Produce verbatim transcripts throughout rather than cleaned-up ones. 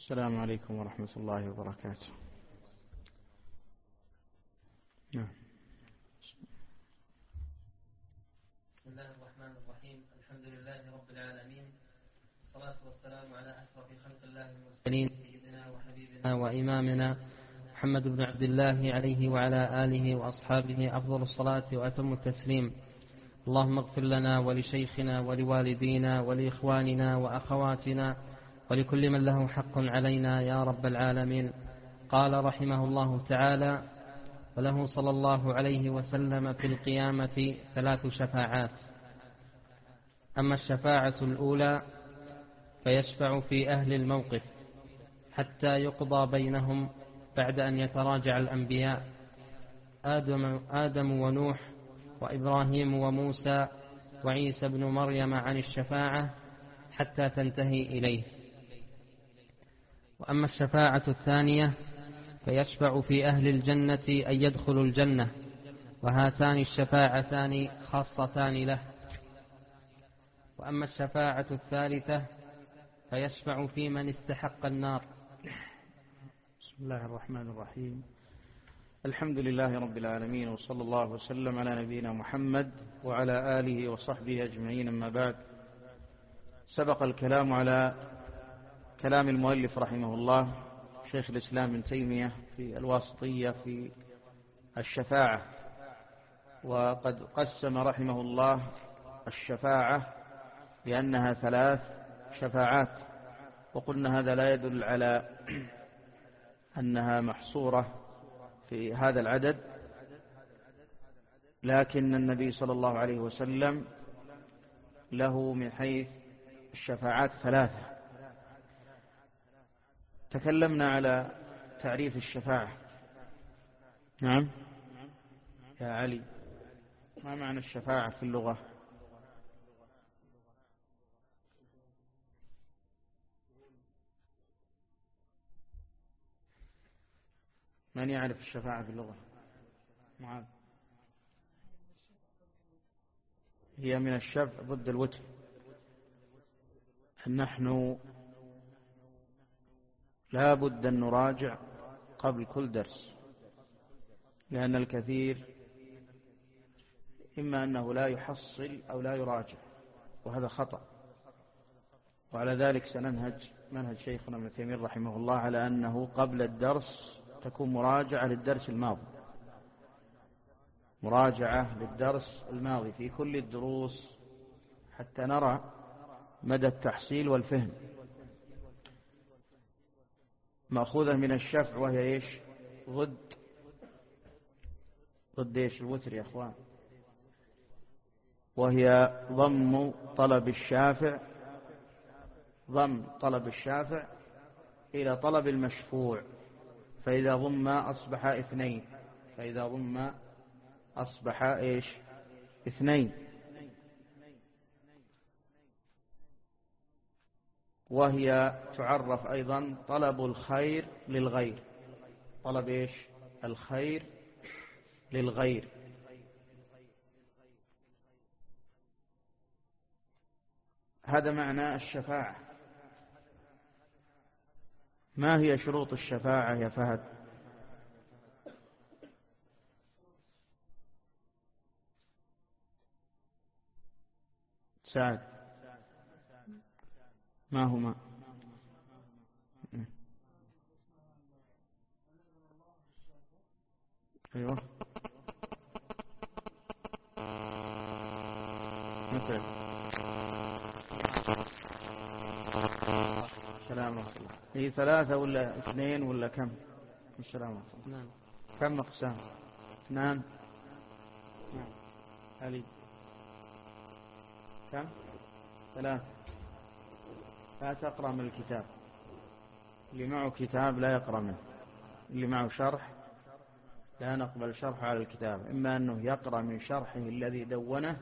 السلام عليكم ورحمة الله وبركاته. نعم. بسم الله الرحمن الرحيم. الحمد لله رب العالمين، والصلاة والسلام على أشرف خلق الله المرسلين، سيدنا وحبيبنا وإمامنا محمد بن عبد الله عليه وعلى آله وأصحابه أفضل الصلاة وأتم التسليم. اللهم اغفر لنا ولشيخنا ولوالدينا ولإخواننا وأخواتنا ولكل من له حق علينا يا رب العالمين. قال رحمه الله تعالى: وله صلى الله عليه وسلم في القيامة ثلاث شفاعات. أما الشفاعة الأولى فيشفع في أهل الموقف حتى يقضى بينهم بعد أن يتراجع الأنبياء آدم, آدم ونوح وإبراهيم وموسى وعيسى بن مريم عن الشفاعة حتى تنتهي إليه. وأما الشفاعة الثانية فيشفع في أهل الجنة أن يدخلوا الجنة، وهاتان الشفاعتان خاصتان له. وأما الشفاعة الثالثة فيشفع في من استحق النار. بسم الله الرحمن الرحيم. الحمد لله رب العالمين، وصلى الله وسلم على نبينا محمد وعلى آله وصحبه أجمعين. أما بعد، سبق الكلام على كلام المؤلف رحمه الله شيخ الإسلام ابن تيمية في الواسطية في الشفاعة، وقد قسم رحمه الله الشفاعة بأنها ثلاث شفاعات، وقلنا هذا لا يدل على أنها محصورة في هذا العدد، لكن النبي صلى الله عليه وسلم له من حيث الشفاعات ثلاثة. تكلمنا على تعريف الشفاعة. نعم يا علي، ما معنى الشفاعة في اللغة؟ من يعرف الشفاعة في اللغة؟ معاذ. هي من الشفع ضد الوتر. نحن لا بد أن نراجع قبل كل درس، لأن الكثير إما أنه لا يحصل أو لا يراجع، وهذا خطأ. وعلى ذلك سننهج منهج شيخنا ابن تيمية رحمه الله على أنه قبل الدرس تكون مراجعة للدرس الماضي، مراجعة للدرس الماضي في كل الدروس، حتى نرى مدى التحصيل والفهم. مأخوذة من الشفع، وهي إيش؟ ضد ضد إيش؟ الوتر يا أخوان. وهي ضم طلب الشافع ضم طلب الشافع إلى طلب المشفوع، فإذا ضم أصبح اثنين فإذا ضم أصبح إيش؟ اثنين. وهي تعرف أيضا طلب الخير للغير، طلب إيش؟ الخير للغير. هذا معنى الشفاعة. ما هي شروط الشفاعة يا فهد؟ سعد، ما هما؟ أيوة، مثل سلام الله. هي ثلاثة ولا اثنين ولا كم؟ السلام عليكم. كم أقسام؟ اثنان. نعم. علي، كم؟ ثلاثة. لا تقرأ من الكتاب. اللي معه كتاب لا يقرأ منه، اللي معه شرح لا نقبل شرح على الكتاب، إما أنه يقرأ من شرحه الذي دونه،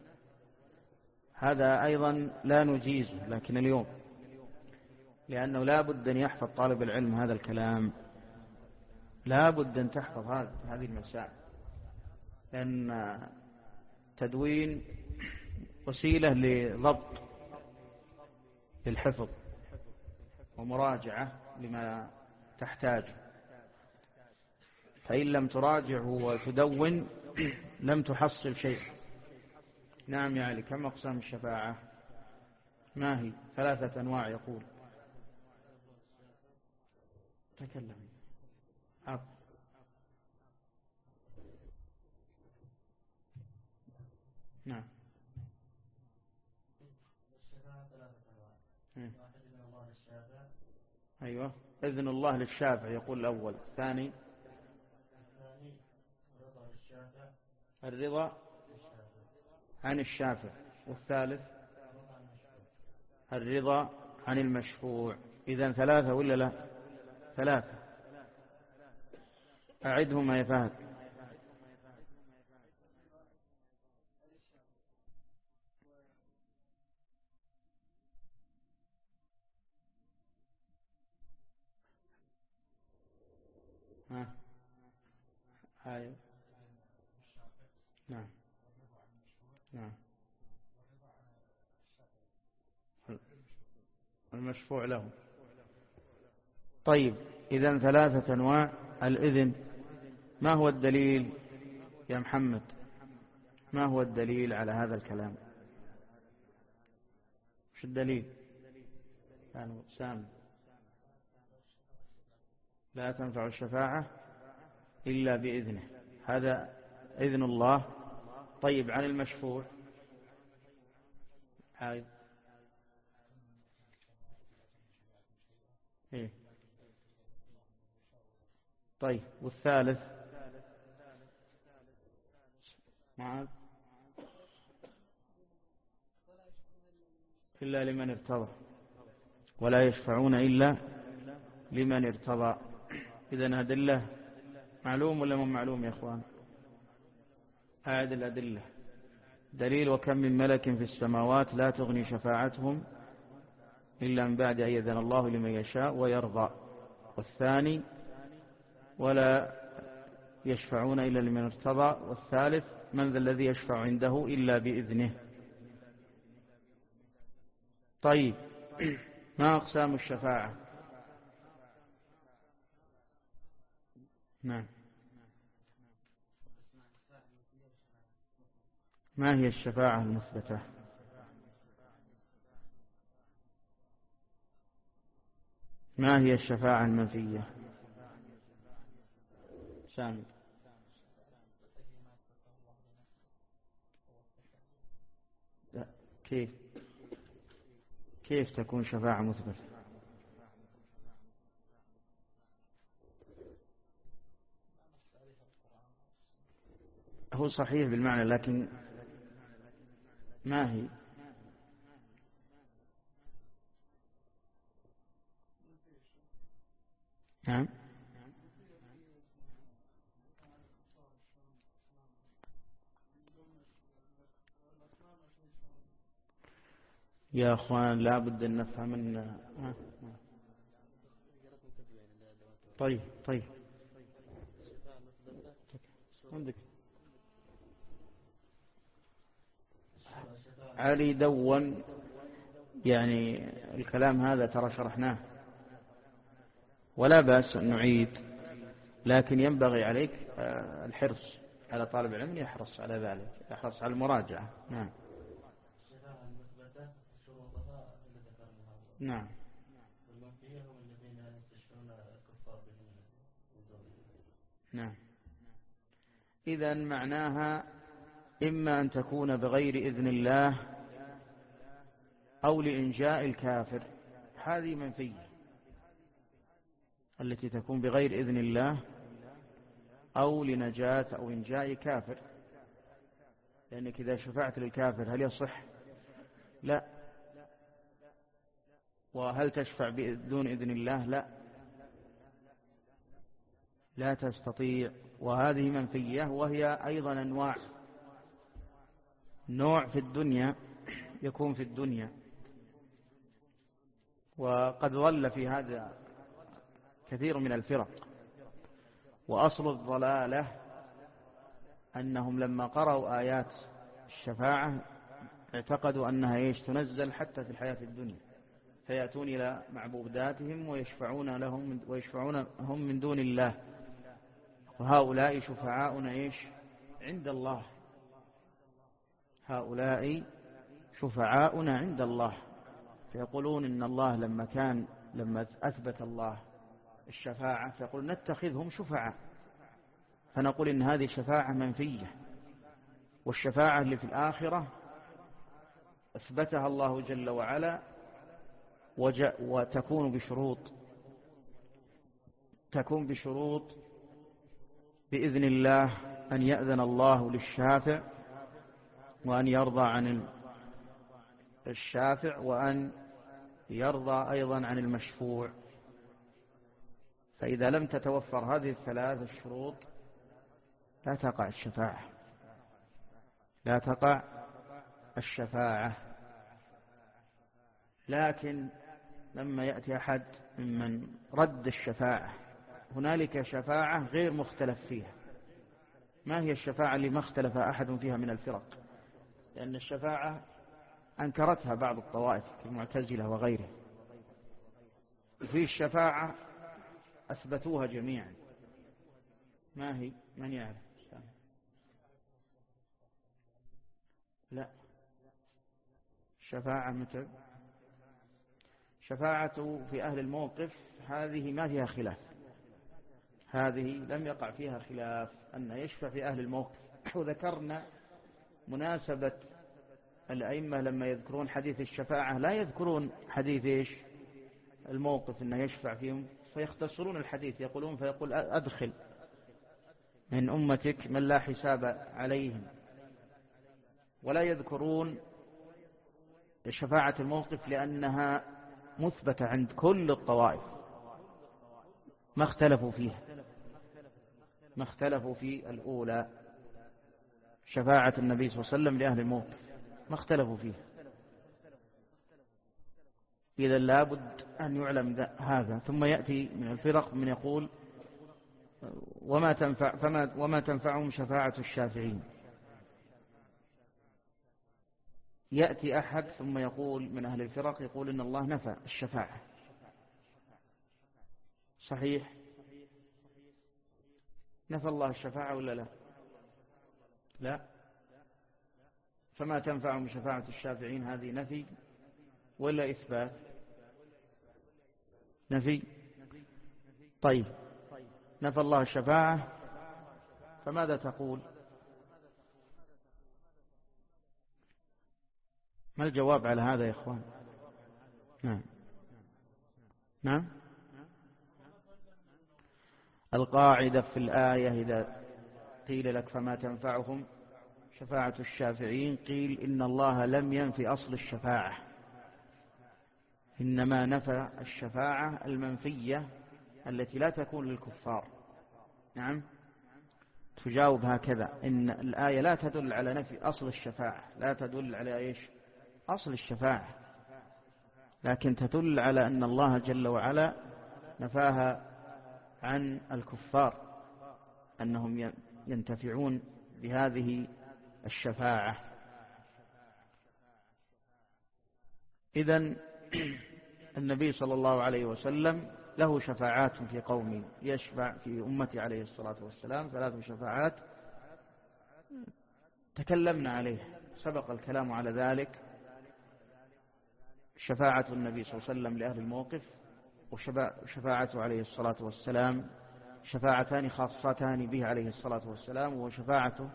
هذا أيضا لا نجيزه، لكن اليوم لأنه لا بد أن يحفظ طالب العلم هذا الكلام، لا بد أن تحفظ هذه المسائل، لأن تدوين وسيلة لضبط للحفظ، ومراجعة لما تحتاج، فإن لم تراجعه وتدون لم تحصل شيء. نعم يا علي، كم أقسام الشفاعة؟ ما هي؟ ثلاثة أنواع يقول. تكلم. عفو. نعم. الشفاعة ثلاثة أنواع. واحد إذن الله للشافع. أيوة، إذن الله للشافع يقول الأول. الثاني الثاني رضا للشافع. الرضا عن الشافع. والثالث الرضا عن المشفوع. إذن ثلاثة ولا لا؟ ثلاثة. أعدهما يا فهد. ها. أيوة. نعم. نعم. المشفوع له. طيب، إذن ثلاثة أنواع الإذن. ما هو الدليل يا محمد؟ ما هو الدليل على هذا الكلام؟ مش الدليل؟ يعني سام لا تنفع الشفاعة إلا بإذنه، هذا إذن الله. طيب، عن المشفوع عايز إيه؟ طيب، والثالث معاذ إلا لمن ارتضى، ولا يشفعون إلا لمن ارتضى. إذن أدلة معلوم ولا مو معلوم يا أخوان؟ أعد الأدلة. دليل: وكم من ملك في السماوات لا تغني شفاعتهم إلا من بعد أن يأذن الله لمن يشاء ويرضى. والثاني: ولا يشفعون إلا لمن ارتضى. والثالث: من ذا الذي يشفع عنده إلا بإذنه. طيب، ما أقسام الشفاعة؟ نعم. ما هي الشفاعة المثبتة؟ ما هي الشفاعة المنفية؟ سامي. كيف كيف تكون شفاعة مثبتة؟ هو صحيح بالمعنى، لكن ما هي؟ نعم. يا أخوان لا بد أن نفهم أن طيب طيب عندك علي دون، يعني الكلام هذا ترى شرحناه ولا بأس أن نعيد، لكن ينبغي عليك الحرص على طالب العلم، يحرص على ذلك، يحرص على المراجعة. نعم. نعم. نعم. إذن معناها إما أن تكون بغير إذن الله أو لإنجاء الكافر، هذه منفية التي تكون بغير إذن الله أو لنجاة أو إنجاء كافر، لأنك إذا شفعت للكافر هل يصح؟ لا. وهل تشفع بدون إذن الله؟ لا، لا تستطيع. وهذه منفية، وهي أيضا أنواع. نوع في الدنيا يكون في الدنيا، وقد ظل في هذا كثير من الفرق. وأصل الضلالة أنهم لما قرأوا آيات الشفاعة اعتقدوا أنها إيش تنزل حتى في الحياة الدنيا، فيأتون إلى معبوداتهم ويشفعون لهم ويشفعون هم من دون الله، وهؤلاء شفعاؤنا إيش عند الله، هؤلاء شفعاؤنا عند الله. فيقولون إن الله لما كان لما أثبت الله الشفاعة فيقول نتخذهم شفعاء، فنقول إن هذه شفاعة منفية، والشفاعة اللي في الآخرة أثبتها الله جل وعلا وتكون بشروط تكون بشروط بإذن الله أن يأذن الله للشافع وأن يرضى عن الشافع وأن يرضى أيضا عن المشفوع. فإذا لم تتوفر هذه الثلاث الشروط لا تقع الشفاعة لا تقع الشفاعة. لكن لما يأتي أحد ممن رد الشفاعة، هنالك شفاعة غير مختلف فيها. ما هي الشفاعة اللي ما اختلف أحد فيها من الفرق؟ لأن الشفاعة أنكرتها بعض الطوائف كالمعتزلة وغيره. في الشفاعة أثبتوها جميعا. ما هي؟ من يعرف؟ لا، الشفاعة متى؟ شفاعة في أهل الموقف هذه ما فيها خلاف، هذه لم يقع فيها خلاف أن يشفع في أهل الموقف. وذكرنا مناسبة الأئمة لما يذكرون حديث الشفاعة لا يذكرون حديث إيش الموقف أنه يشفع فيهم، فيختصرون الحديث يقولون فيقول أدخل من أمتك من لا حساب عليهم، ولا يذكرون شفاعة الموقف لأنها مثبتة عند كل الطوائف، ما اختلفوا فيها، ما اختلفوا في الأولى شفاعة النبي صلى الله عليه وسلم لأهل الموقف، ما اختلفوا فيها. إذا لابد أن يعلم هذا. ثم يأتي من الفرق من يقول وما تنفع فما وما تنفعهم شفاعة الشافعين. يأتي أحد ثم يقول من أهل الفرق يقول إن الله نفى الشفاعة. صحيح؟ نفى الله الشفاعة ولا لا؟ لا. فما تنفعهم شفاعة الشافعين هذه نفي ولا إثبات؟ نفي. طيب نفى الله الشفاعة، فماذا تقول؟ ما الجواب على هذا يا إخوان؟ نعم نعم. القاعدة في الآية إذا قيل لك فما تنفعهم شفاعة الشافعين، قيل إن الله لم ينفي أصل الشفاعة، إنما نفى الشفاعة المنفية التي لا تكون للكفار. نعم، تجاوب هكذا، إن الآية لا تدل على نفي أصل الشفاعة، لا تدل على إيش أصل الشفاعة، لكن تدل على أن الله جل وعلا نفاها عن الكفار أنهم ينتفعون بهذه الشفاعة. إذن النبي صلى الله عليه وسلم له شفاعات في قومه، يشفع في أمتي عليه الصلاة والسلام ثلاث شفاعات تكلمنا عليه، سبق الكلام على ذلك. شفاعة النبي صلى الله عليه وسلم لأهل الموقف، وشفاعته عليه الصلاة والسلام شفاعتان خاصتان به عليه الصلاة والسلام، وشفاعته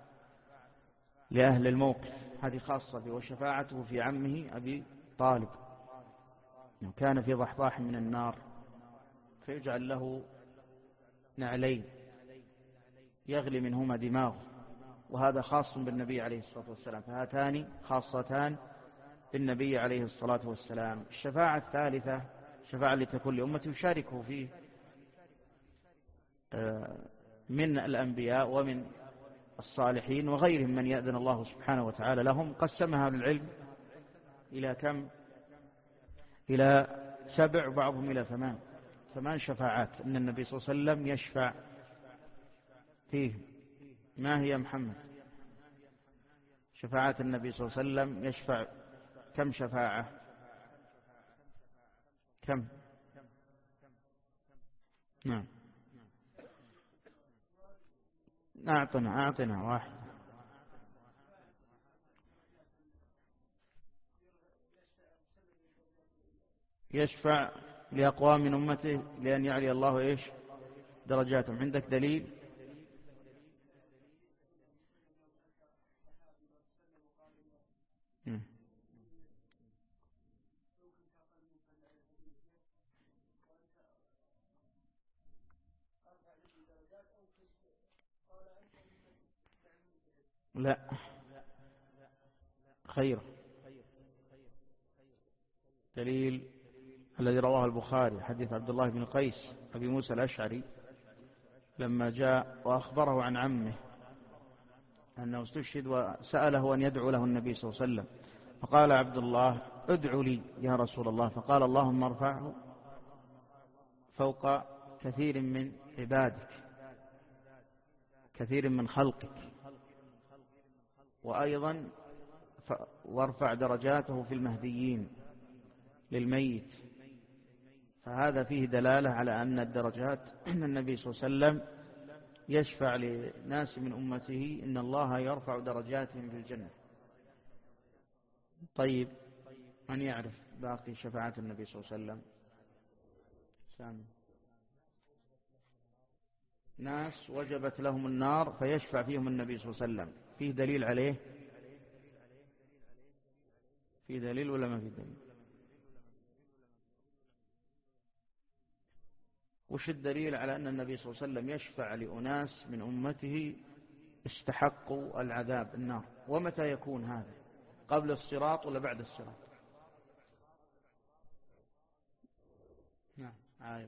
لأهل الموقف هذه خاصة به، وشفاعته في عمه أبي طالب كان في ضحضاح من النار فيجعل له نعلين يغلي منهما دماغه، وهذا خاص بالنبي عليه الصلاة والسلام، فهاتان خاصتان بالنبي عليه الصلاة والسلام. الشفاعة الثالثة شفاعة لتكون لأمته يشاركه فيه من الأنبياء ومن الصالحين وغيرهم من يأذن الله سبحانه وتعالى لهم. قسمها العلم إلى كم؟ إلى سبع، وبعضهم إلى ثمان ثمان شفاعات أن النبي صلى الله عليه وسلم يشفع فيه. ما هي محمد شفاعات النبي صلى الله عليه وسلم؟ يشفع كم شفاعة؟ كم؟ نعم. أعطنا أعطنا واحد. يشفع لأقوام من أمته لأن يعلي الله إيش درجاتهم. عندك دليل؟ م. لا خير. دليل الذي رواه البخاري حديث عبد الله بن قيس أبي موسى الأشعري لما جاء وأخبره عن عمه أنه استشهد وسأله أن يدعو له النبي صلى الله عليه وسلم، فقال عبد الله ادعو لي يا رسول الله، فقال اللهم ارفعه فوق كثير من عبادك كثير من خلقك، وأيضا وارفع درجاته في المهديين للميت. فهذا فيه دلالة على أن الدرجات أن النبي صلى الله عليه وسلم يشفع لناس من أمته إن الله يرفع درجاتهم في الجنة. طيب من يعرف باقي شفاعات النبي صلى الله عليه وسلم؟ سامي. ناس وجبت لهم النار فيشفع فيهم النبي صلى الله عليه وسلم، فيه دليل عليه؟ فيه دليل ولا ما فيه دليل؟ وش الدليل على أن النبي صلى الله عليه وسلم يشفع لأناس من أمته استحقوا العذاب النار؟ ومتى يكون هذا؟ قبل الصراط ولا بعد الصراط؟ نعم عايب.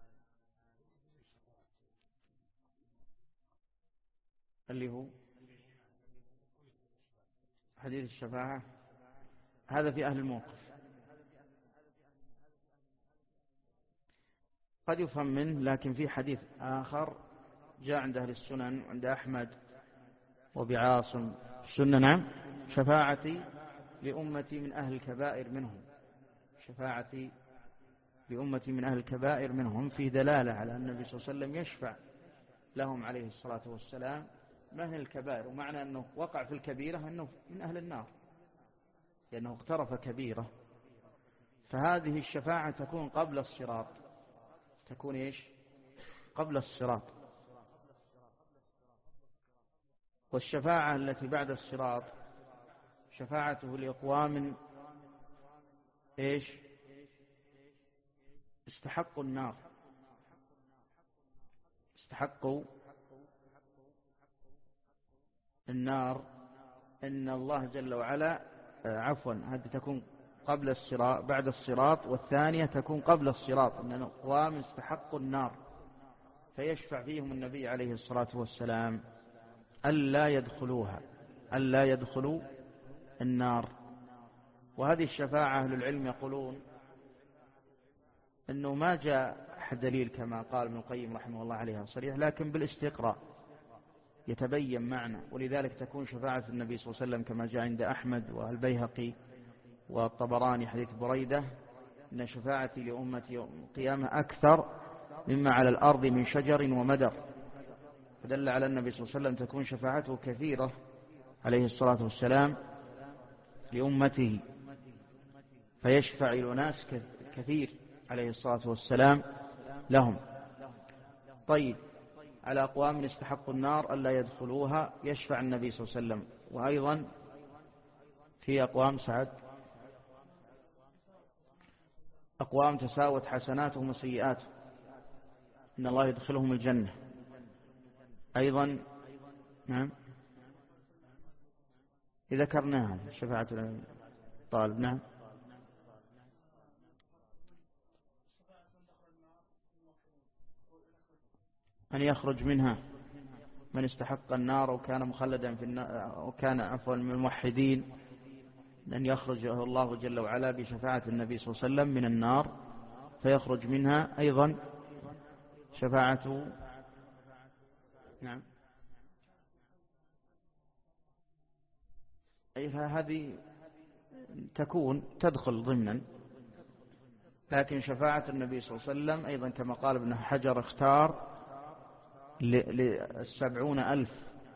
اللي هو حديث الشفاعة، هذا في أهل الموقف قد يفهم منه، لكن في حديث آخر جاء عند أهل السنن عند أحمد وبعاصم السنة، نعم، شفاعتي لأمتي من أهل الكبائر منهم، شفاعتي لأمتي من أهل الكبائر منهم، في دلالة على أن النبي صلى الله عليه وسلم يشفع لهم عليه الصلاة والسلام من أهل الكبائر، ومعنى أنه وقع في الكبيرة أنه من أهل النار لأنه اقترف كبيرة. فهذه الشفاعة تكون قبل الصراط، تكون إيش؟ قبل الصراط. والشفاعة التي بعد الصراط شفاعته لأقوام إيش؟ استحقوا النار، استحقوا النار، إن الله جل وعلا عفوا هذه تكون قبل الصراط بعد الصراط، والثانية تكون قبل الصراط، إن أقوام استحقوا النار فيشفع فيهم النبي عليه الصلاة والسلام ألا يدخلوها، ألا يدخلوا النار. وهذه الشفاعة أهل العلم يقولون أنه ما جاء دليل كما قال ابن القيم رحمه الله عليها صريح، لكن بالاستقراء يتبين معنى، ولذلك تكون شفاعة النبي صلى الله عليه وسلم كما جاء عند أحمد والبيهقي والطبراني حديث بريدة إن شفاعتي لأمتي يوم القيامة أكثر مما على الأرض من شجر ومدر، فدل على النبي صلى الله عليه وسلم تكون شفاعته كثيرة عليه الصلاة والسلام لأمته، فيشفع لناس كثير عليه الصلاة والسلام لهم. طيب على أقوام استحقوا النار ألا يدخلوها يشفع النبي صلى الله عليه وسلم، وأيضا في أقوام سعد أقوام تساوت حسناتهم وسيئاتهم إن الله يدخلهم الجنة أيضا. نعم ذكرناها شفاعة الطالب. نعم أن يخرج منها من استحق النار وكان مخلدا في النار وكان عفوا من الموحدين، أن يخرجه الله جل وعلا بشفاعة النبي صلى الله عليه وسلم من النار فيخرج منها. أيضا شفاعته نعم أي هذه تكون تدخل ضمنا لكن شفاعة النبي صلى الله عليه وسلم أيضا كما قال ابن حجر اختار للسبعون ألف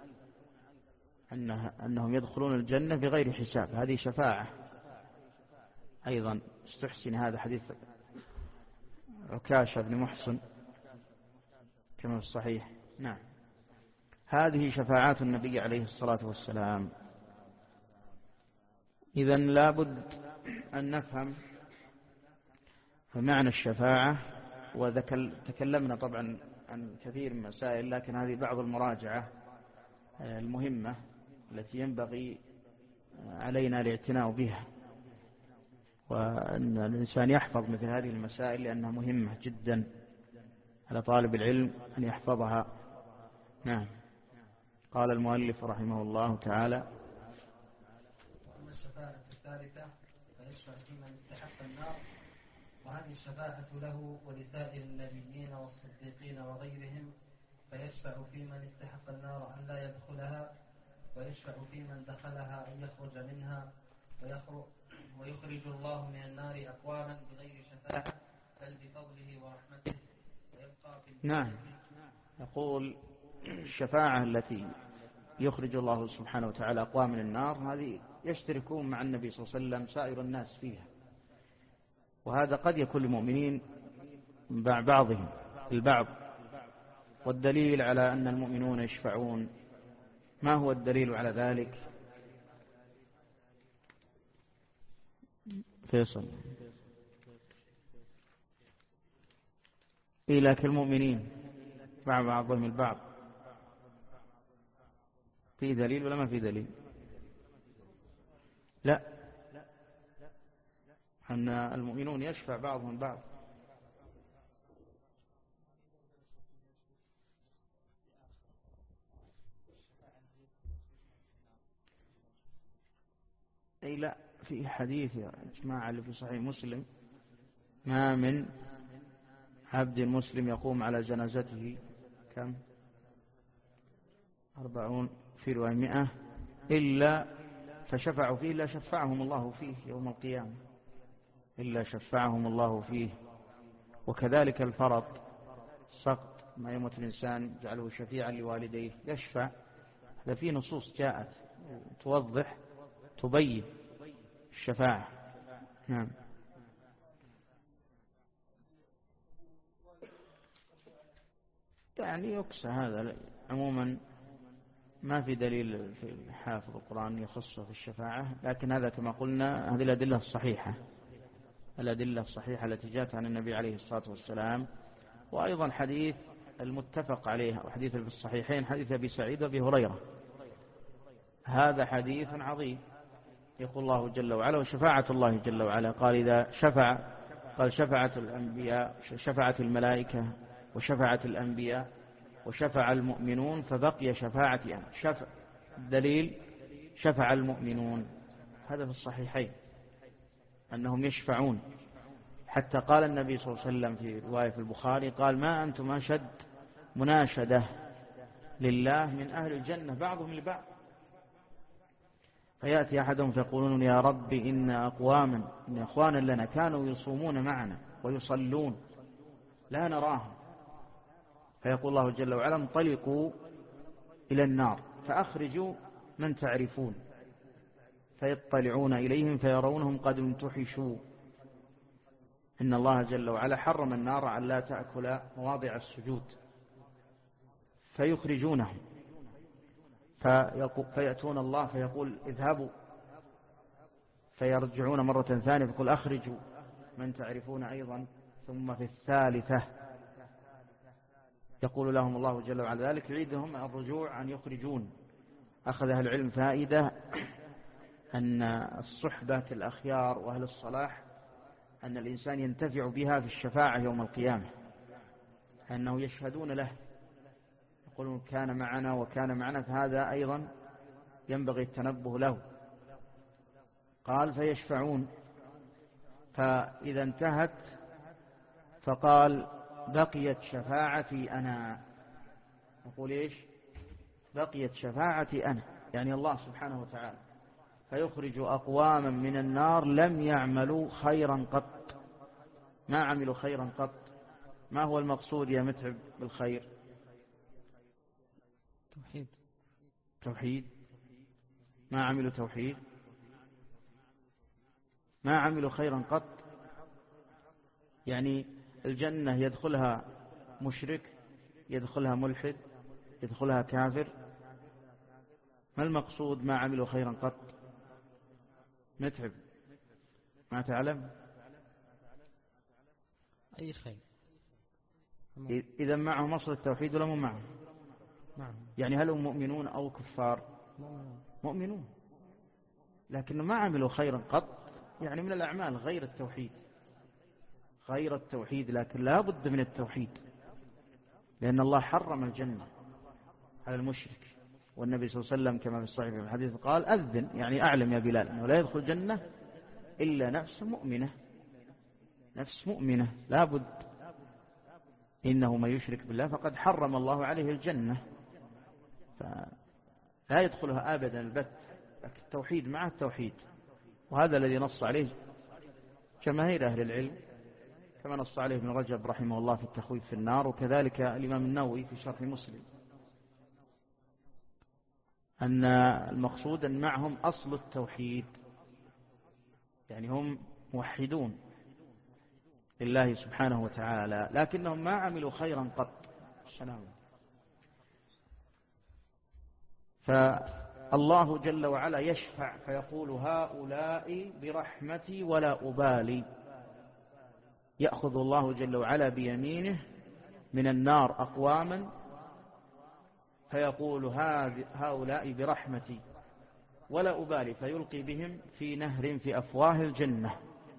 أنهم يدخلون الجنة بغير حساب، هذه شفاعة أيضا استحسن هذا حديث عكاشة بن محصن كما في الصحيح. نعم، هذه شفاعات النبي عليه الصلاة والسلام. إذن لابد أن نفهم معنى الشفاعة، وتكلمنا طبعا عن كثير من المسائل، لكن هذه بعض المراجعة المهمة التي ينبغي علينا الاعتناء بها، وأن الإنسان يحفظ مثل هذه المسائل لأنها مهمة جدا على طالب العلم أن يحفظها. نعم. قال المؤلف رحمه الله تعالى: أما الشفاعة الثالثة فيشفع في من استحق النار، وهذه الشفاعة له ولسائر النبيين والصديقين وغيرهم، فيشفع في من استحق النار أن لا يدخلها، ويشفع في من دخلها أن يخرج منها، ويخرج الله من النار أقواما بغير شفاعة بل بفضله ورحمته ويبقى في. نعم، يقول الشفاعة التي يخرج الله سبحانه وتعالى أقوام من النار، هذه يشتركون مع النبي صلى الله عليه وسلم سائر الناس فيها، وهذا قد يكون المؤمنين مع بعضهم البعض. والدليل على أن المؤمنون يشفعون، ما هو الدليل على ذلك؟ فيصل. إيه، لكن المؤمنين مع بعضهم البعض، في دليل ولا ما في دليل؟ لا، أن المؤمنون يشفع بعضهم بعض. أي لا، في حديث يا جماعة اللي في صحيح مسلم: ما من عبد مسلم يقوم على جنازته كم أربعون في رواية مئة إلا فشفعوا فيه إلا شفعهم الله فيه يوم القيامة، إلا شفعهم الله فيه. وكذلك الفرض، سقط ما يموت الإنسان جعله شفيعا لوالديه يشفع، هذا فيه نصوص جاءت توضح تبين الشفاعة. نعم. يعني يكسى هذا عموما، ما في دليل في حافظ القرآن يخصه في الشفاعة، لكن هذا كما قلنا هذه الأدلة الصحيحة، الأدلة الصحيحة التي جاءت عن النبي عليه الصلاة والسلام. وأيضا حديث المتفق عليه وحديث في الصحيحين حديث أبي سعيد وأبي هريرة، هذا حديث عظيم. يقول الله جل وعلا: وشفاعة الله جل وعلا، قال إذا شفع قال شفعت الأنبياء، شفعت الملائكة وشفعت الأنبياء وشفع المؤمنون فبقي شفاعتي أنا. شفع الدليل شفع المؤمنون، هذا في الصحيحين أنهم يشفعون، حتى قال النبي صلى الله عليه وسلم في رواية في البخاري قال: ما أنتم أشد مناشدة لله من أهل الجنة بعضهم لبعض. فيأتي أحدهم فيقولون: يا رب إن أقواما إن أخوانا لنا كانوا يصومون معنا ويصلون لا نراهم. فيقول الله جل وعلا: انطلقوا إلى النار فأخرجوا من تعرفون، فيطلعون إليهم فيرونهم قد انتحشوا. إن الله جل وعلا حرم النار على لا تأكل مواضع السجود، فيخرجونهم فيأتون الله فيقول: اذهبوا، فيرجعون مرة ثانية فيقول: أخرجوا من تعرفون أيضا. ثم في الثالثة يقول لهم الله جل وعلا ذلك يعيدهم الرجوع أن يخرجون. أخذ أهل العلم فائدة أن الصحبة الأخيار وأهل الصلاح أن الإنسان ينتفع بها في الشفاعة يوم القيامة، أنه يشهدون له يقولون كان معنا وكان معنا، فهذا أيضا ينبغي التنبه له. قال: فيشفعون، فإذا انتهت فقال: بقيت شفاعتي أنا. يقول إيش؟ بقيت شفاعتي أنا، يعني الله سبحانه وتعالى، فيخرج أقواما من النار لم يعملوا خيرا قط، ما عملوا خيرا قط. ما هو المقصود يا متعب بالخير؟ توحيد. توحيد. ما عملوا توحيد، ما عملوا خيرا قط. يعني الجنة يدخلها مشرك، يدخلها ملحد، يدخلها كافر. ما المقصود ما عملوا خيرا قط؟ متعب، ما تعلم؟ أي خير. إذا معهم أصل التوحيد ولا مو معهم؟ معهم. يعني هل هم مؤمنون أو كفار؟ مؤمنون، لكن ما عملوا خيرا قط. يعني من الأعمال غير التوحيد، غير التوحيد، لكن لا بد من التوحيد، لأن الله حرم الجنة على المشرك. والنبي صلى الله عليه وسلم كما في الصحيح في الحديث قال: أذن، يعني أعلم يا بلال، أنه لا يدخل الجنة إلا نفس مؤمنة. نفس مؤمنة لا بد. إنه من يشرك بالله فقد حرم الله عليه الجنة، فلا يدخلها أبدا البت. لكن التوحيد مع التوحيد، وهذا الذي نص عليه جماهير أهل العلم، كما نص عليه ابن رجب رحمه الله في التخويف في النار، وكذلك الإمام النووي في شرح مسلم، أن المقصود أن معهم أصل التوحيد، يعني هم موحدون لله سبحانه وتعالى، لكنهم ما عملوا خيرا قط. السلام. فالله جل وعلا يشفع فيقول: هؤلاء برحمتي ولا أبالي. يأخذ الله جل وعلا بيمينه من النار أقواما فيقول: هؤلاء برحمتي ولا أبالي، فيلقي بهم في نهر في أفواه الجنة.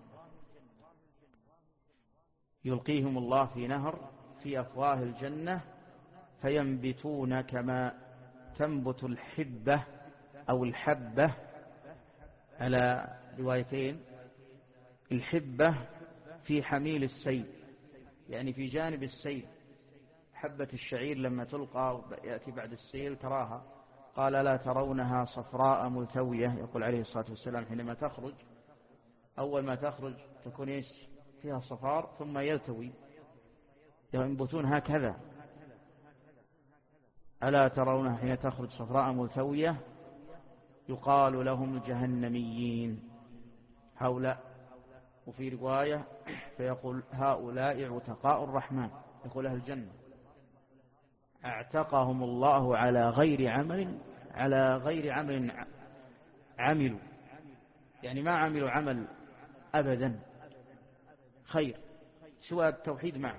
يلقيهم الله في نهر في أفواه الجنة فينبتون كما تنبت الحبة أو الحبة، على روايتين، الحبة في حميل السيل، يعني في جانب السيل. حبة الشعير لما تلقى يأتي بعد السيل تراها، قال: لا ترونها صفراء ملتوية، يقول عليه الصلاة والسلام حينما تخرج، أول ما تخرج تكون إيش؟ فيها صفار، ثم يلتوي، ينبتون هكذا. ألا ترونها حين تخرج صفراء ملتوية؟ يقال لهم الجهنميين هؤلاء. وفي رواية فيقول: هؤلاء عتقاء الرحمن، يقول أهل الجنة اعتقهم الله على غير عمل على غير عمل عملوا، يعني ما عملوا عمل أبدا خير سوى التوحيد معه.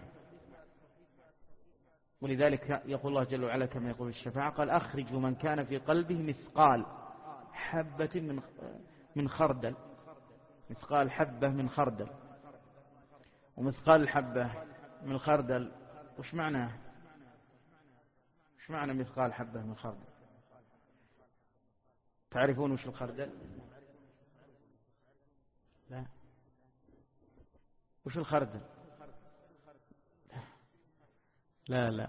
ولذلك يقول الله جل وعلا كما يقول الشفاعة، قال: أخرجوا من كان في قلبه مثقال حبة من من خردل. مثقال حبة من خردل. ومثقال الحبة من الخردل وش معناه؟ وش معنى مثقال حبة من خردل؟ تعرفون وش الخردل؟ لا. وش الخردل؟ لا لا.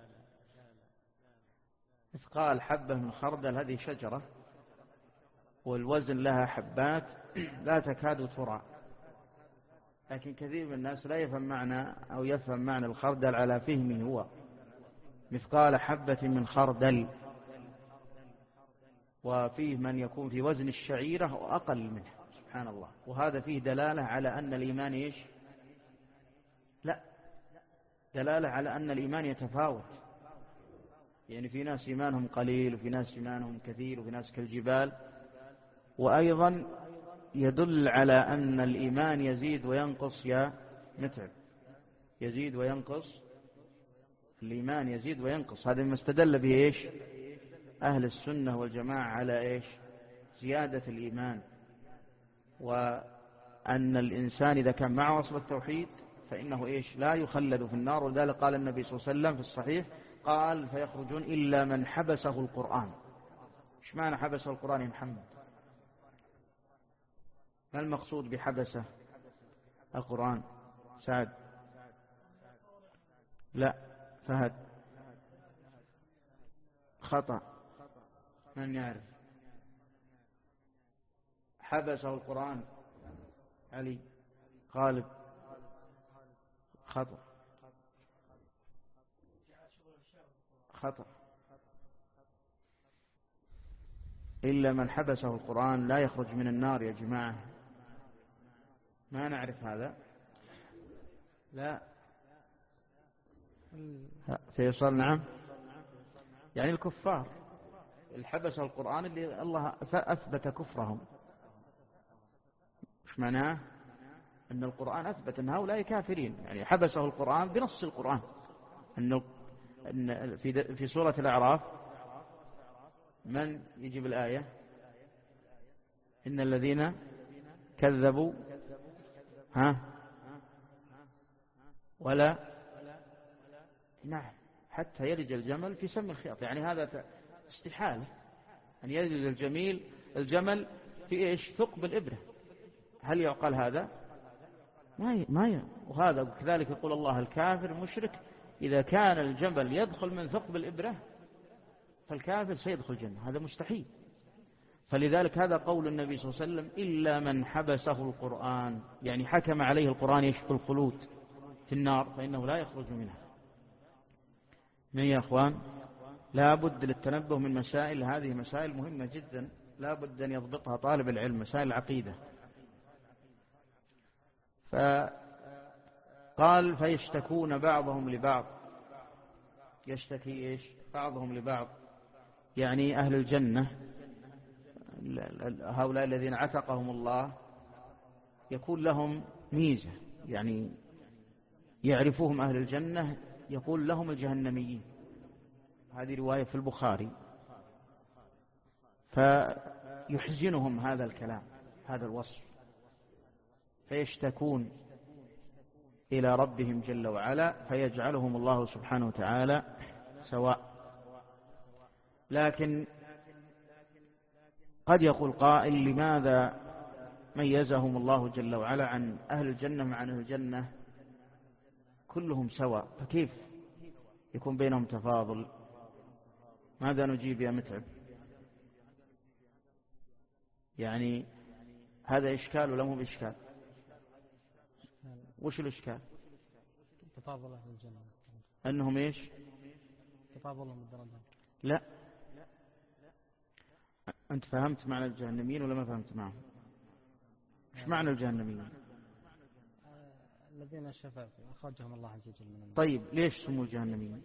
مثقال حبة من خردل هذه شجرة، والوزن لها حبات لا تكاد ترى، لكن كثير من الناس لا يفهم معنى أو يفهم معنى الخردل على فهمه هو. مثقال حبة من خردل، وفيه من يكون في وزن الشعيرة وأقل منه، سبحان الله. وهذا فيه دلالة على أن الإيمان إيش؟ لا، دلالة على أن الإيمان يتفاوت، يعني في ناس إيمانهم قليل، وفي ناس إيمانهم كثير، وفي ناس كالجبال. وأيضا يدل على أن الإيمان يزيد وينقص يا متعب، يزيد وينقص. الإيمان يزيد وينقص، هذا ما استدل به إيش؟ أهل السنة والجماعة على إيش؟ زيادة الإيمان، وأن الإنسان إذا كان معه أصل التوحيد فإنه إيش؟ لا يخلد في النار. ولذلك قال النبي صلى الله عليه وسلم في الصحيح، قال: فيخرجون إلا من حبسه القرآن. إيش معنى حبسه القرآن يا محمد؟ ما المقصود بحبسه القرآن؟ سعد؟ لا. فهد؟ خطأ. من يعرف؟ حبسه القرآن. علي؟ خالد؟ خطأ خطأ. إلا من حبسه القرآن لا يخرج من النار يا جماعة. ما نعرف هذا. لا سيصل. نعم يعني الكفار الحبسه القرآن اللي الله أثبت كفرهم. مش معناه أن القرآن أثبت أن هؤلاء كافرين، يعني حبسه القرآن بنص القرآن. أنه أن في في سورة الأعراف من يجيب الآية؟ إن الذين كذبوا ها ولا نعم حتى يلج الجمل في سم الخياط. يعني هذا استحالة أن يلج الجميل الجمل في إيش؟ ثقب الإبرة. هل يعقل هذا؟ ما ي... ما ي... وهذا كذلك يقول الله الكافر المشرك إذا كان الجمل يدخل من ثقب الإبرة فالكافر سيدخل الجنة. هذا مستحيل. فلذلك هذا قول النبي صلى الله عليه وسلم إلا من حبسه القرآن، يعني حكم عليه القرآن يشفي الخلود في النار فإنه لا يخرج منها. من يا أخوان لا بد للتنبه من مسائل، هذه مسائل مهمة جدا لا بد أن يضبطها طالب العلم، مسائل العقيدة. فقال فيشتكون بعضهم لبعض. يشتكي إيش؟ بعضهم لبعض، يعني أهل الجنة هؤلاء الذين عتقهم الله يكون لهم ميزة، يعني يعرفوهم أهل الجنة يقول لهم الجهنميين. هذه رواية في البخاري. فيحزنهم هذا الكلام هذا الوصف، فيشتكون إلى ربهم جل وعلا فيجعلهم الله سبحانه وتعالى سواء. لكن قد يقول قائل لماذا ميزهم الله جل وعلا عن أهل الجنة مع أهل الجنة كلهم سواء، فكيف يكون بينهم تفاضل؟ ماذا نجيب يا متعب؟ يعني هذا إشكال ولا مو بإشكال؟ وش الإشكال؟ تفاضل أهل الجنة أنهم إيش؟ تفاضلهم الدرجات. لا أنت فهمت معنى الجهنميين ولا ما فهمت معهم؟ إيش معنى الجهنميين؟ الذين شفاء أخرجهم الله عز وجل من النار. طيب ليش سموا الجهنميين؟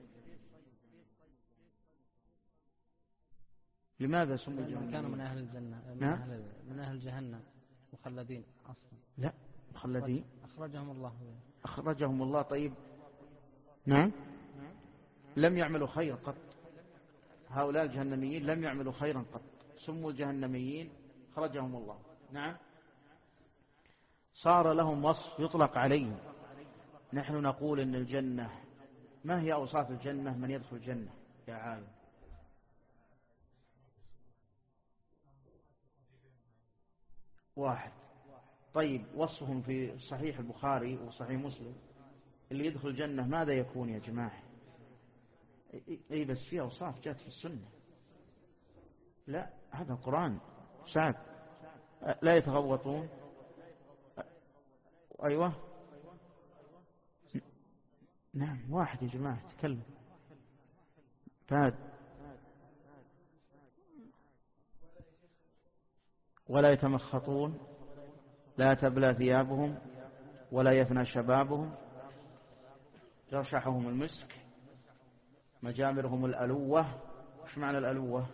لماذا سموا الجهنميين؟ كانوا من أهل الجنة من, نعم؟ أهل من أهل جهنم مخلدين أصلا. لا مخلدين أخرجهم الله أخرجهم الله. طيب نعم لم يعملوا خير قط. هؤلاء الجهنميين لم يعملوا خيرا قط، سموا الجهنميين خرجهم الله. نعم صار لهم وصف يطلق عليهم. نحن نقول إن الجنة، ما هي أوصاف الجنة؟ من يدخل الجنة يا عالم؟ واحد. طيب وصفهم في صحيح البخاري وصحيح مسلم اللي يدخل الجنة ماذا يكون يا جماعة؟ اي بس فيها أوصاف جاءت في السنة. لا هذا القرآن سعد. لا يتغوطون. أيوة نعم واحد يا جماعة تكلم. فهد ولا يتمخطون، لا تبلى ثيابهم ولا يفنى شبابهم، يرشحهم المسك، مجامرهم الألوة. وش معنى الألوة؟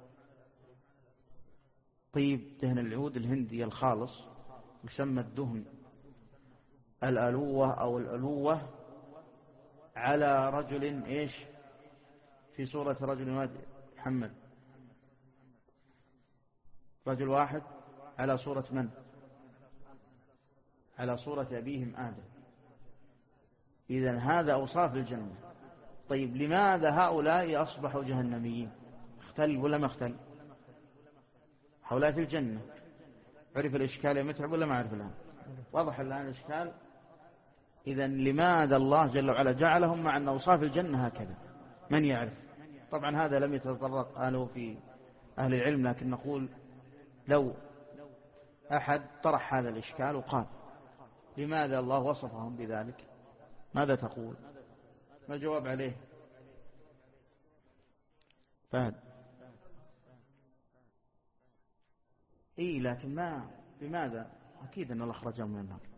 طيب دهن العود الهندي الخالص يسمى الدهن. الألوة أو الألوة على رجل إيش؟ في صورة رجل محمد، رجل واحد على صورة من؟ على صورة أبيهم آدم. إذن هذا أوصاف الجنة. طيب لماذا هؤلاء أصبحوا جهنميين؟ اختل ولا ما اختل؟ هؤلاء في الجنة. عرف الإشكال يا متعب ولا ما عرف الآن؟ واضح الآن الإشكال. إذن لماذا الله جل وعلا جعلهم مع أن أوصاف الجنة هكذا؟ من يعرف؟ طبعا هذا لم يتطرق قالوا في أهل العلم، لكن نقول لو أحد طرح هذا الإشكال وقال لماذا الله وصفهم بذلك ماذا تقول؟ ما الجواب عليه؟ فهد. إيه لكن ما بماذا؟ أكيد أن الله أخرجهم من النار.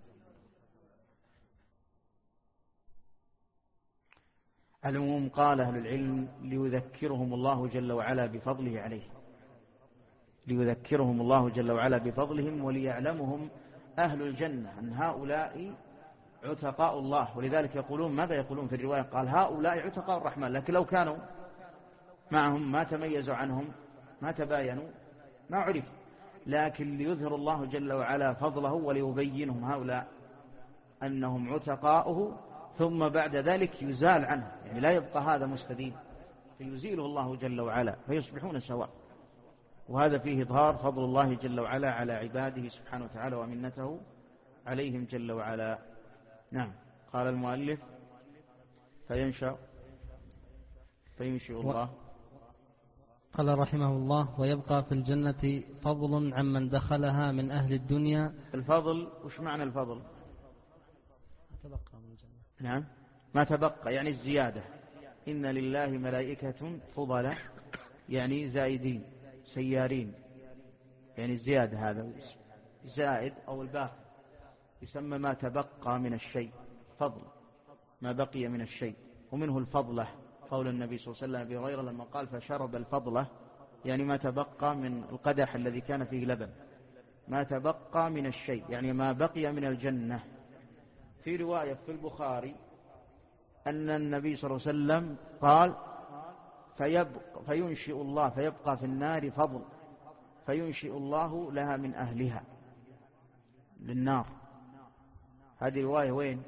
العموم قال أهل العلم ليذكرهم الله جل وعلا بفضله عليه، ليذكرهم الله جل وعلا بفضلهم وليعلمهم أهل الجنة أن هؤلاء عتقاء الله. ولذلك يقولون ماذا يقولون في الرواية؟ قال هؤلاء عتقاء الرحمن، لكن لو كانوا معهم ما تميزوا عنهم ما تباينوا ما عرف، لكن ليظهر الله جل وعلا فضله وليبينهم هؤلاء أنهم عتقاؤه، ثم بعد ذلك يزال عنه، يعني لا يبقى هذا مستديم، فيزيله الله جل وعلا فيصبحون سواء. وهذا فيه إظهار فضل الله جل وعلا على عباده سبحانه وتعالى ومنته عليهم جل وعلا. نعم. قال المؤلف فينشأ فينشئ الله. قال رحمه الله ويبقى في الجنة فضل عمن دخلها من أهل الدنيا. الفضل وش معنى الفضل؟ تبقى من الجنة. نعم ما تبقى يعني الزيادة. إن لله ملائكة فضلا يعني زائدين سيارين، يعني الزيادة هذا زائد أو الباقي يسمى ما تبقى من الشيء فضل، ما بقي من الشيء. ومنه الفضلة، قول النبي صلى الله عليه وسلم أبي هريرة لما قال فشرب الفضلة، يعني ما تبقى من القدح الذي كان فيه لبن، ما تبقى من الشيء يعني ما بقي من الجنة. في رواية في البخاري أن النبي صلى الله عليه وسلم قال فيبقى فينشئ الله فيبقى في النار فضل فينشئ الله لها من أهلها للنار. هذه رواية وين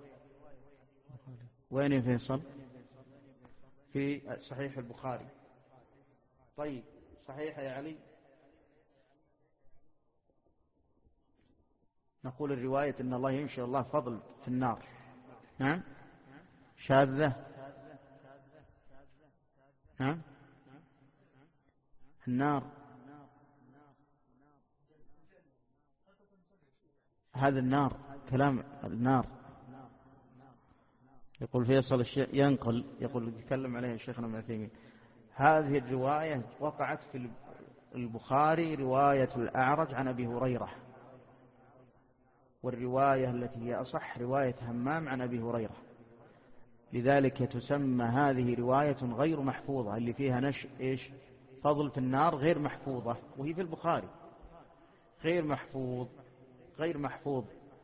وين فيصل؟ في صحيح البخاري. طيب صحيح يا علي؟ نقول الرواية أن الله ينشئ الله فضل في النار. نعم شاذة. نعم النار هذا النار كلام النار. يقول فيصل الشيخ ينقل يقول يتكلم عليها شيخنا ابن عثيمين هذه الرواية وقعت في البخاري رواية الأعرج عن أبي هريرة، والرواية التي هي أصح رواية همام عن أبي هريرة، لذلك تسمى هذه رواية غير محفوظة اللي فيها نش إيش فضل في النار غير محفوظة، وهي في البخاري غير محفوظ غير محفوظ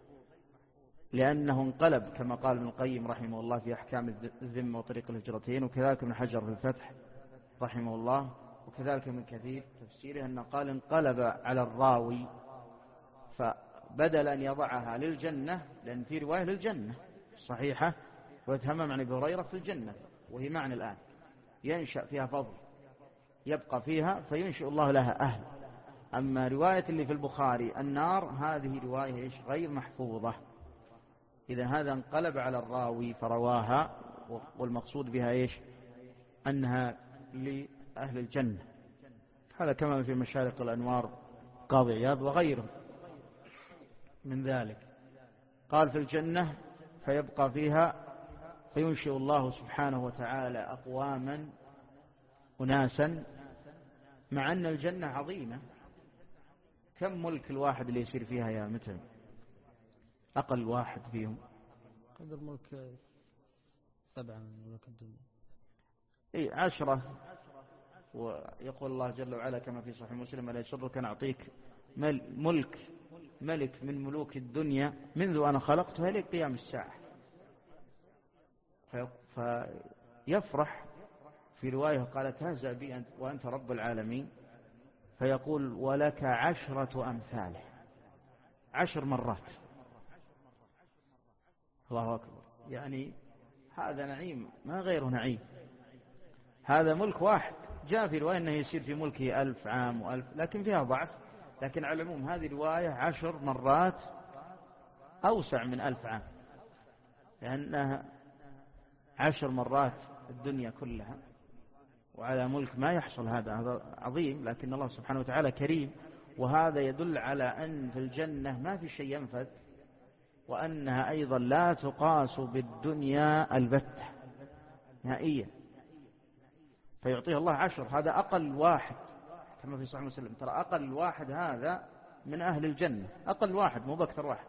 لأنه انقلب كما قال ابن القيم رحمه الله في أحكام الذمة وطريق الهجرتين، وكذلك ابن حجر في الفتح رحمه الله، وكذلك ابن كثير تفسيره أنه قال انقلب على الراوي، فبدل أن يضعها للجنة لأن في رواية للجنة صحيحة ويتهمم عن ابي هريرة في الجنة وهي معنى الآن ينشأ فيها فضل يبقى فيها فينشئ الله لها أهل. أما رواية اللي في البخاري النار هذه رواية إيش غير محفوظة، إذا هذا انقلب على الراوي فرواها، والمقصود بها إيش أنها لأهل الجنة. هذا كما في مشارق الأنوار قاضي عياض وغيره من ذلك. قال في الجنة فيبقى فيها فينشئ الله سبحانه وتعالى أقواما أناسا، مع أن الجنة عظيمة. كم ملك الواحد اللي يصير فيها يا متى؟ أقل واحد فيهم قدر ملك سبعة من ملك الدنيا. إيه عشرة. ويقول الله جل وعلا كما في صحيح مسلم ألا يسرك أن أعطيك ملك ملك من ملوك الدنيا منذ أنا خلقتها إلى قيام الساعة. فيفرح. في رواية قال تهزأ بي وأنت رب العالمين، فيقول ولك عشرة أمثاله، عشر مرات. الله أكبر. يعني هذا نعيم ما غيره نعيم. هذا ملك واحد. جاء في رواية أنه يصير في ملكه ألف عام وألف، لكن فيها ضعف. لكن على العموم هذه رواية عشر مرات أوسع من ألف عام، لأنها عشر مرات الدنيا كلها، وعلى ملك ما يحصل. هذا هذا عظيم. لكن الله سبحانه وتعالى كريم، وهذا يدل على أن في الجنة ما في شيء ينفد وأنها أيضا لا تقاس بالدنيا البتة نهائيا، فيعطيه الله عشر. هذا أقل واحد كما في صحيح مسلم، ترى أقل واحد هذا من أهل الجنة، أقل واحد مو بأكثر واحد.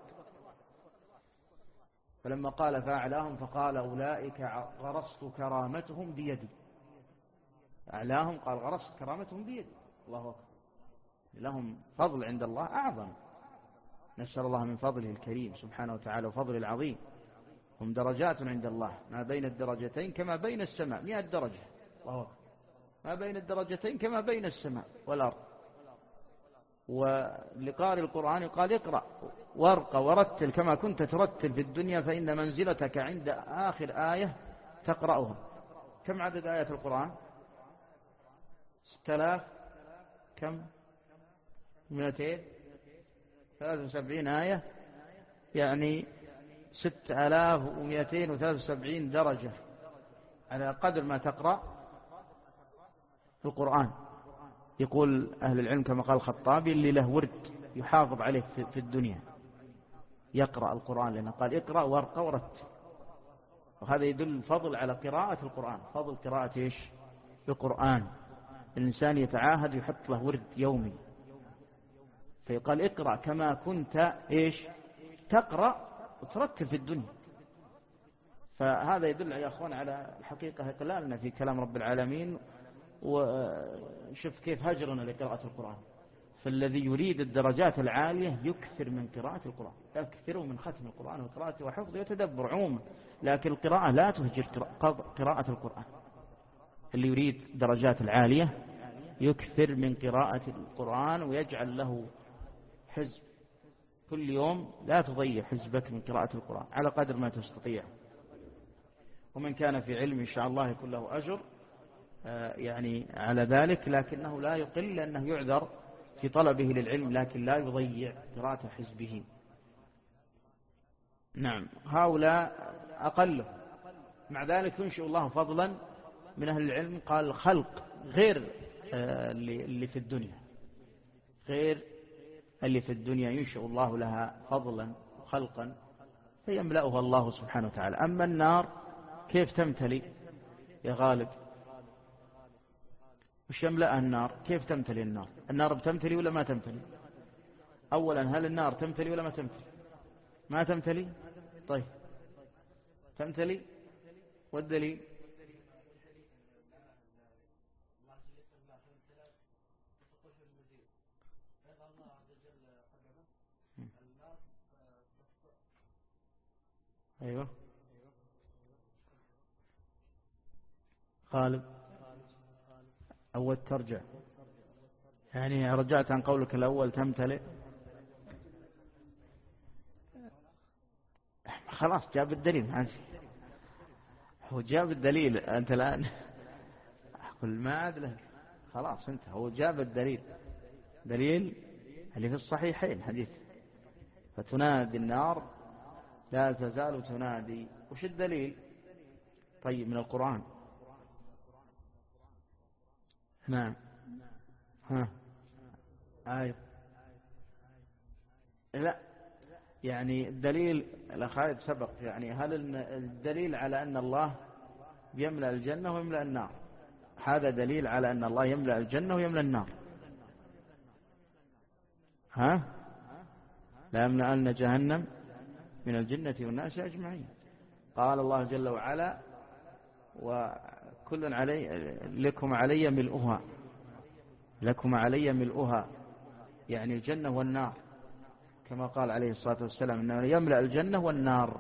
فلما قال فأعلاهم فقال أولئك غرست كرامتهم بيدي. أعلاهم قال غرست كرامتهم بيدي. الله أكبر، لهم فضل عند الله أعظم. نسأل الله من فضله الكريم سبحانه وتعالى وفضله العظيم. هم درجات عند الله، ما بين الدرجتين كما بين السماء مئة درجة. الله أكبر. ما بين الدرجتين كما بين السماء والأرض. ولقارئ القرآن يقال اقرأ وارق ورتل كما كنت ترتل في الدنيا فإن منزلتك عند آخر آية تقرأها. كم عدد آيات القرآن؟ ستة آلاف كم؟ مئتين ثلاثة وسبعين آية، يعني ستة آلاف ومئتين وثلاثة وسبعين درجة على قدر ما تقرأ في القرآن. يقول أهل العلم كما قال الخطابي اللي له ورد يحافظ عليه في الدنيا يقرأ القرآن، لأنه قال اقرأ وارق ورتل. وهذا يدل فضل على قراءة القرآن، فضل قراءة إيش؟ القرآن. الإنسان يتعاهد يحط له ورد يومي، فيقال اقرأ كما كنت إيش؟ تقرأ وترتل في الدنيا. فهذا يدل يا أخوان على الحقيقة إقلالنا في كلام رب العالمين، وشوف كيف هجرنا لقراءة القرآن. فالذي يريد الدرجات العالية يكثر من قراءة القرآن، يكثر من ختم القرآن وقراءته وحفظه وتدبر عموما، لكن القراءة لا تهجر قراءة القرآن. اللي يريد درجات العالية يكثر من قراءة القرآن ويجعل له حزب كل يوم، لا تضيع حزبك من قراءة القرآن على قدر ما تستطيع. ومن كان في علم إن شاء الله يكون له أجر يعني على ذلك، لكنه لا يقل أنه يعذر في طلبه للعلم، لكن لا يضيع قراءة حزبه. نعم، هؤلاء أقله. مع ذلك ينشئ الله فضلا من أهل العلم، قال الخلق غير اللي في الدنيا، غير اللي في الدنيا ينشئ الله لها فضلا خلقا فيملأها الله سبحانه وتعالى. أما النار كيف تمتلي يا غالب؟ وش يملأها النار؟ كيف تمتلي النار؟ النار بتمتلي ولا ما تمتلي؟ أولا هل النار تمتلي ولا ما تمتلي؟ ما تمتلي. طيب تمتلي، والدليل؟ أيوة غالب أول ترجع، يعني رجعت عن قولك الأول تمتلئ. خلاص جاب الدليل، هو جاب الدليل. أنت الآن أقول ما عاد له، خلاص انت هو جاب الدليل، دليل اللي في الصحيحين حديث فتنادي النار لا تزال تنادي. وش الدليل؟ طيب من القرآن. نعم ها آية. لا يعني الدليل الأخائد سبق، يعني هل الدليل على أن الله يملأ الجنة ويملأ النار؟ هذا دليل على أن الله يملأ الجنة ويملأ النار. ها لا يملأن جهنم من الجنة والناس أجمعين. قال الله جل وعلا وكل علي لكم علي ملؤها، لكم علي ملؤها، يعني الجنة والنار، كما قال عليه الصلاة والسلام أنه يملأ الجنة والنار.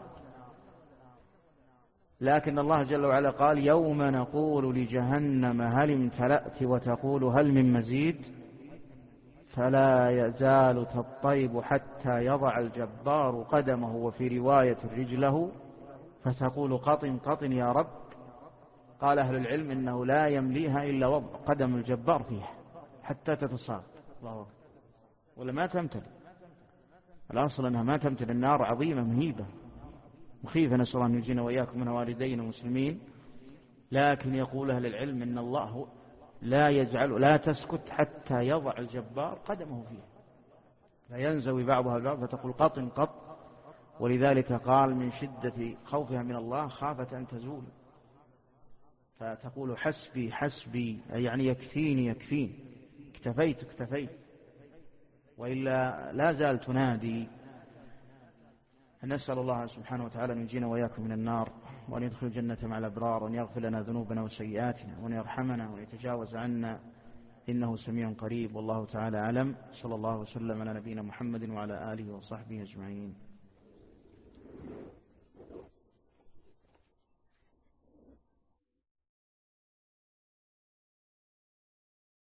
لكن الله جل وعلا قال يوم نقول لجهنم هل امتلأت وتقول هل من مزيد، فلا يزال تضطرب حتى يضع الجبار قدمه، وفي رواية رجله، فتقول قطن قطن يا رب. قال أهل العلم إنه لا يمليها إلا وضع قدم الجبار فيها حتى تتصاب. الله أكبر. ولا ما تمتلئ، الأصل أنها ما تمتلئ. النار عظيمة مهيبة مخيفة، نسأل الله أن يجينا وإياكم من والدين ومسلمين. لكن يقول أهل العلم إن الله لا يجعل لا تسكت حتى يضع الجبار قدمه فيها، لا ينزوي بعضها البعض فتقول قط قط، ولذلك قال من شدة خوفها من الله خافت أن تزول، فتقول حسبي حسبي، يعني يكفيني يكفيني، اكتفيت اكتفيت، وإلا لا زال تنادي. نسأل الله سبحانه وتعالى أن ينجينا وإياكم من النار، وأن يدخل الجنة مع الأبرار، وأن يغفر لنا ذنوبنا وسيئاتنا، وأن يرحمنا وأن يتجاوز عنا، إنه سميع قريب. والله تعالى أعلم. صلى الله وسلم على نبينا محمد وعلى آله وصحبه أجمعين.